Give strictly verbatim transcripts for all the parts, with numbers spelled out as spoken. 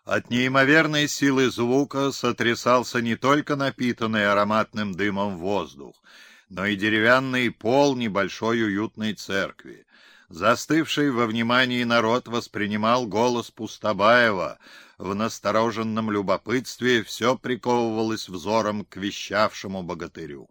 От неимоверной силы звука сотрясался не только напитанный ароматным дымом воздух, но и деревянный пол небольшой уютной церкви. Застывший во внимании народ воспринимал голос Пустобаева. В настороженном любопытстве все приковывалось взором к вещавшему богатырю.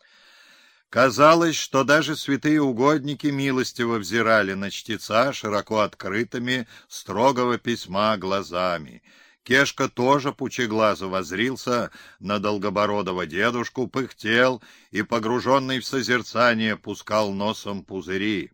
Казалось, что даже святые угодники милостиво взирали на чтеца широко открытыми, строгого письма глазами. Кешка тоже пучеглазо воззрился на долгобородого дедушку, пыхтел и, погруженный в созерцание, пускал носом пузыри.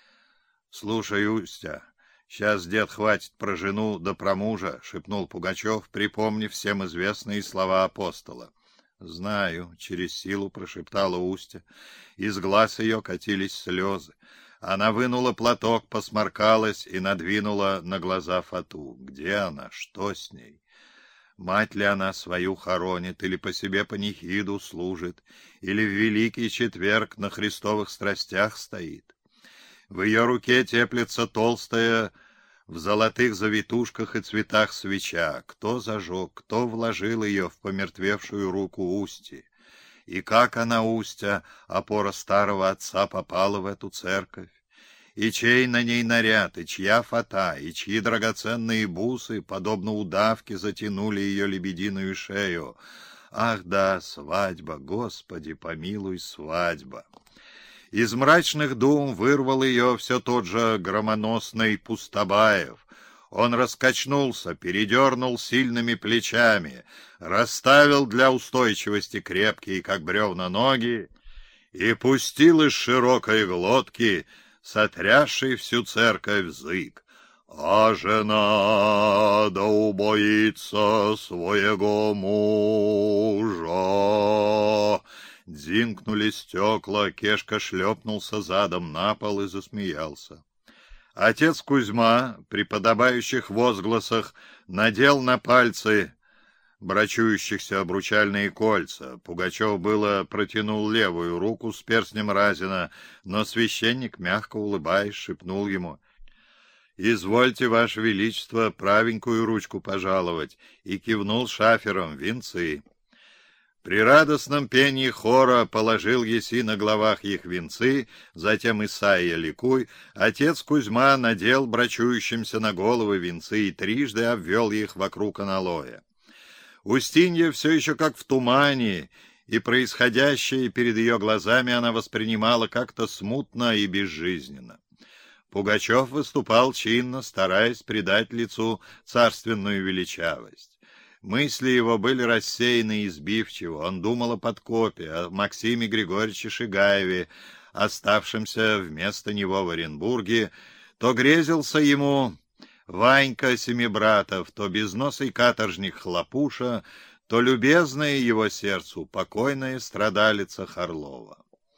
— Слушай, Устя, сейчас, дед, хватит про жену да про мужа, — шепнул Пугачев, припомнив всем известные слова апостола. — Знаю, — через силу прошептала Устя. Из глаз ее катились слезы. Она вынула платок, посморкалась и надвинула на глаза фату. Где она? Что с ней? Мать ли она свою хоронит, или по себе панихиду служит, или в Великий Четверг на христовых страстях стоит? В ее руке теплится толстая в золотых завитушках и цветах свеча. Кто зажег, кто вложил ее в помертвевшую руку Усти? И как она, Устя, опора старого отца, попала в эту церковь? И чей на ней наряд, и чья фата, и чьи драгоценные бусы, подобно удавке, затянули ее лебединую шею? Ах да, свадьба, Господи, помилуй, свадьба! Из мрачных дум вырвал ее все тот же громоносный Пустобаев. Он раскачнулся, передернул сильными плечами, расставил для устойчивости крепкие, как бревна, ноги и пустил из широкой глотки, сотрясший всю церковь, зык. «А жена да убоится своего мужа!» Дзинкнули стекла, Кешка шлепнулся задом на пол и засмеялся. Отец Кузьма, при подобающих возгласах, надел на пальцы брачующихся обручальные кольца. Пугачев было протянул левую руку с перстнем Разина, но священник, мягко улыбаясь, шепнул ему: «Извольте, Ваше Величество, правенькую ручку пожаловать», и кивнул шафером: «Венцы». При радостном пении хора положил еси на головах их венцы, затем Исайя ликуй, отец Кузьма надел брачующимся на головы венцы и трижды обвел их вокруг аналоя. Устинья все еще как в тумане, и происходящее перед ее глазами она воспринимала как-то смутно и безжизненно. Пугачев выступал чинно, стараясь придать лицу царственную величавость. Мысли его были рассеяны и избивчивы. Он думал о Подкопе, о Максиме Григорьевиче Шигаеве, оставшемся вместо него в Оренбурге. То грезился ему Ванька Семибратов, то безносый каторжник Хлопуша, то любезная его сердцу покойная страдалица Харлова.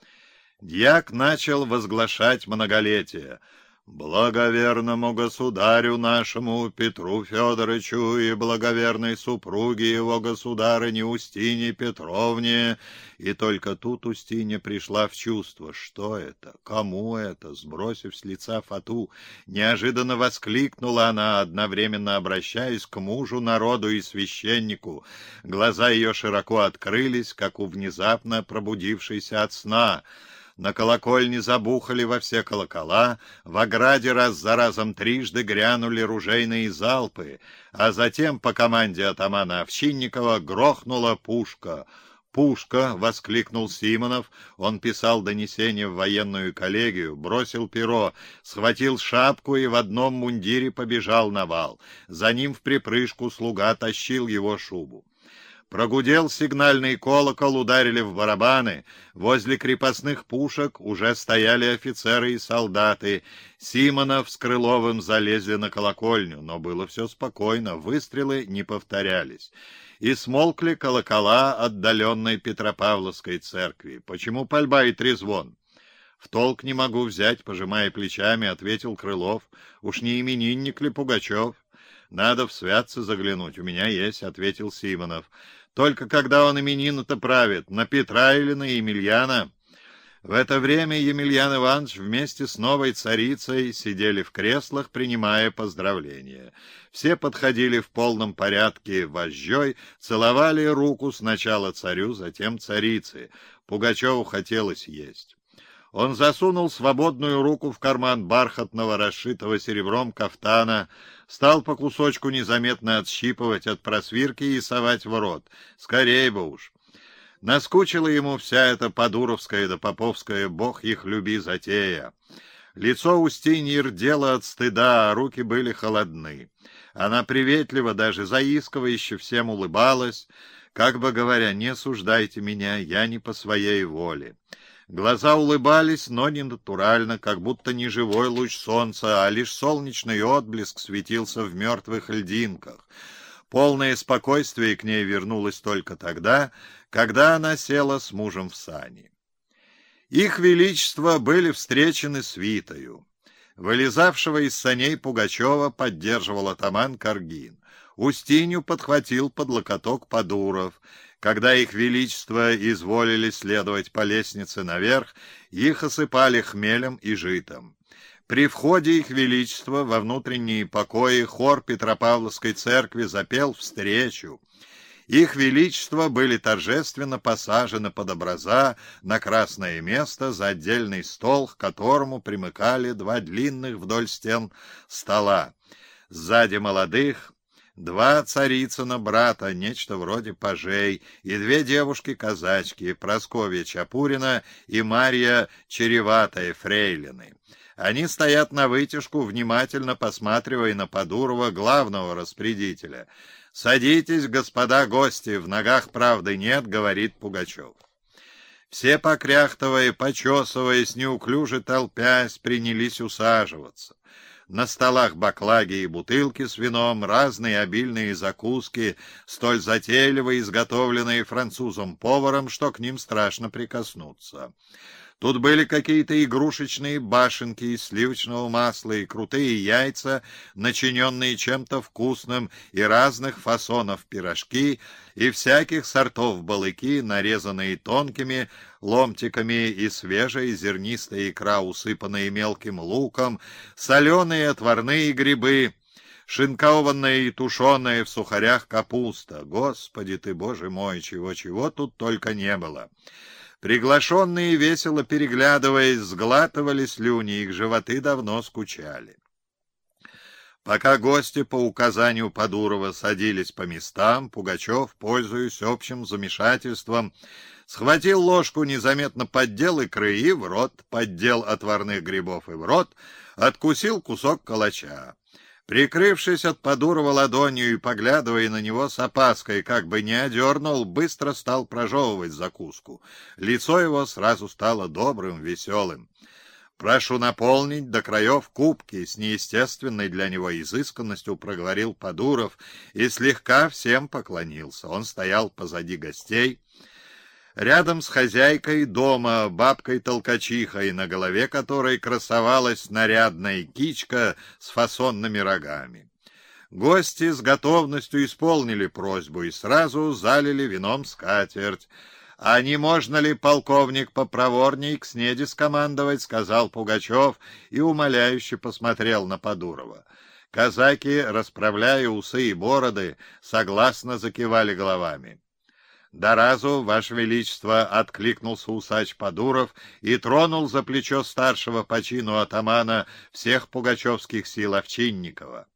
Дьяк начал возглашать многолетие: «Благоверному государю нашему Петру Федоровичу и благоверной супруге его государыне Устине Петровне». И только тут Устинья пришла в чувство. Что это? Кому это? Сбросив с лица фату, неожиданно воскликнула она, одновременно обращаясь к мужу, народу и священнику. Глаза ее широко открылись, как у внезапно пробудившейся от сна. На колокольне забухали во все колокола, в ограде раз за разом трижды грянули ружейные залпы, а затем по команде атамана Овчинникова грохнула пушка. «Пушка!» — воскликнул Симонов. Он писал донесение в военную коллегию, бросил перо, схватил шапку и в одном мундире побежал на вал. За ним вприпрыжку слуга тащил его шубу. Прогудел сигнальный колокол, ударили в барабаны. Возле крепостных пушек уже стояли офицеры и солдаты. Симонов с Крыловым залезли на колокольню, но было все спокойно, выстрелы не повторялись. И смолкли колокола отдаленной Петропавловской церкви. Почему пальба и трезвон? В толк не могу взять, пожимая плечами, ответил Крылов. Уж не именинник ли Пугачев? Надо в святцы заглянуть, у меня есть, ответил Симонов. Только когда он именины-то правит, на Петра или на Емельяна? В это время Емельян Иванович вместе с новой царицей сидели в креслах, принимая поздравления. Все подходили в полном порядке вожжой, целовали руку сначала царю, затем царице. Пугачеву хотелось есть. Он засунул свободную руку в карман бархатного, расшитого серебром кафтана, стал по кусочку незаметно отщипывать от просвирки и совать в рот. Скорей бы уж! Наскучила ему вся эта подуровская да поповская, бог их люби, затея. Лицо Устиньи рдело от стыда, а руки были холодны. Она приветливо, даже заискивающе всем улыбалась, как бы говоря: «Не суждайте меня, я не по своей воле». Глаза улыбались, но не натурально, как будто не живой луч солнца, а лишь солнечный отблеск светился в мертвых льдинках. Полное спокойствие к ней вернулось только тогда, когда она села с мужем в сани. Их величества были встречены свитою. Вылезавшего из саней Пугачева поддерживал атаман Каргин. Устинью подхватил под локоток Подуров. Когда их величество изволили следовать по лестнице наверх, их осыпали хмелем и житом. При входе их величества во внутренние покои хор Петропавловской церкви запел встречу. Их величества были торжественно посажены под образа на красное место за отдельный стол, к которому примыкали два длинных вдоль стен стола. Сзади молодых два Царицына брата, нечто вроде пажей, и две девушки-казачки, Прасковья Чапурина и Марья Череватая фрейлины. Они стоят навытяжку, внимательно посматривая на Подурова, главного распорядителя. «Садитесь, господа гости, в ногах правды нет», — говорит Пугачев. Все, покряхтывая, почесываясь, неуклюже толпясь, принялись усаживаться. На столах баклаги и бутылки с вином, разные обильные закуски, столь затейливо изготовленные французом-поваром, что к ним страшно прикоснуться. Тут были какие-то игрушечные башенки из сливочного масла и крутые яйца, начиненные чем-то вкусным, и разных фасонов пирожки, и всяких сортов балыки, нарезанные тонкими ломтиками, и свежая зернистая икра, усыпанная мелким луком, соленые отварные грибы, шинкованная и тушеная в сухарях капуста. Господи ты, Боже мой, чего-чего тут только не было. Приглашенные, весело переглядываясь, сглатывали слюни, их животы давно скучали. Пока гости по указанию Подурова садились по местам, Пугачев, пользуясь общим замешательством, схватил ложку, незаметно поддел икры и в рот, поддел отварных грибов и в рот, откусил кусок калача. Прикрывшись от Подурова ладонью и поглядывая на него с опаской, как бы не одернул, быстро стал прожевывать закуску. Лицо его сразу стало добрым, веселым. «Прошу наполнить до краев кубки», — с неестественной для него изысканностью проговорил Подуров и слегка всем поклонился. Он стоял позади гостей, рядом с хозяйкой дома, бабкой-толкачихой, на голове которой красовалась нарядная кичка с фасонными рогами. Гости с готовностью исполнили просьбу и сразу залили вином скатерть. «А не можно ли, полковник, попроворней к снеди скомандовать?» — сказал Пугачев и умоляюще посмотрел на Подурова. Казаки, расправляя усы и бороды, согласно закивали головами. «Да разу, Ваше Величество!» — откликнулся усач Подуров и тронул за плечо старшего по чину атамана всех пугачевских сил Овчинникова.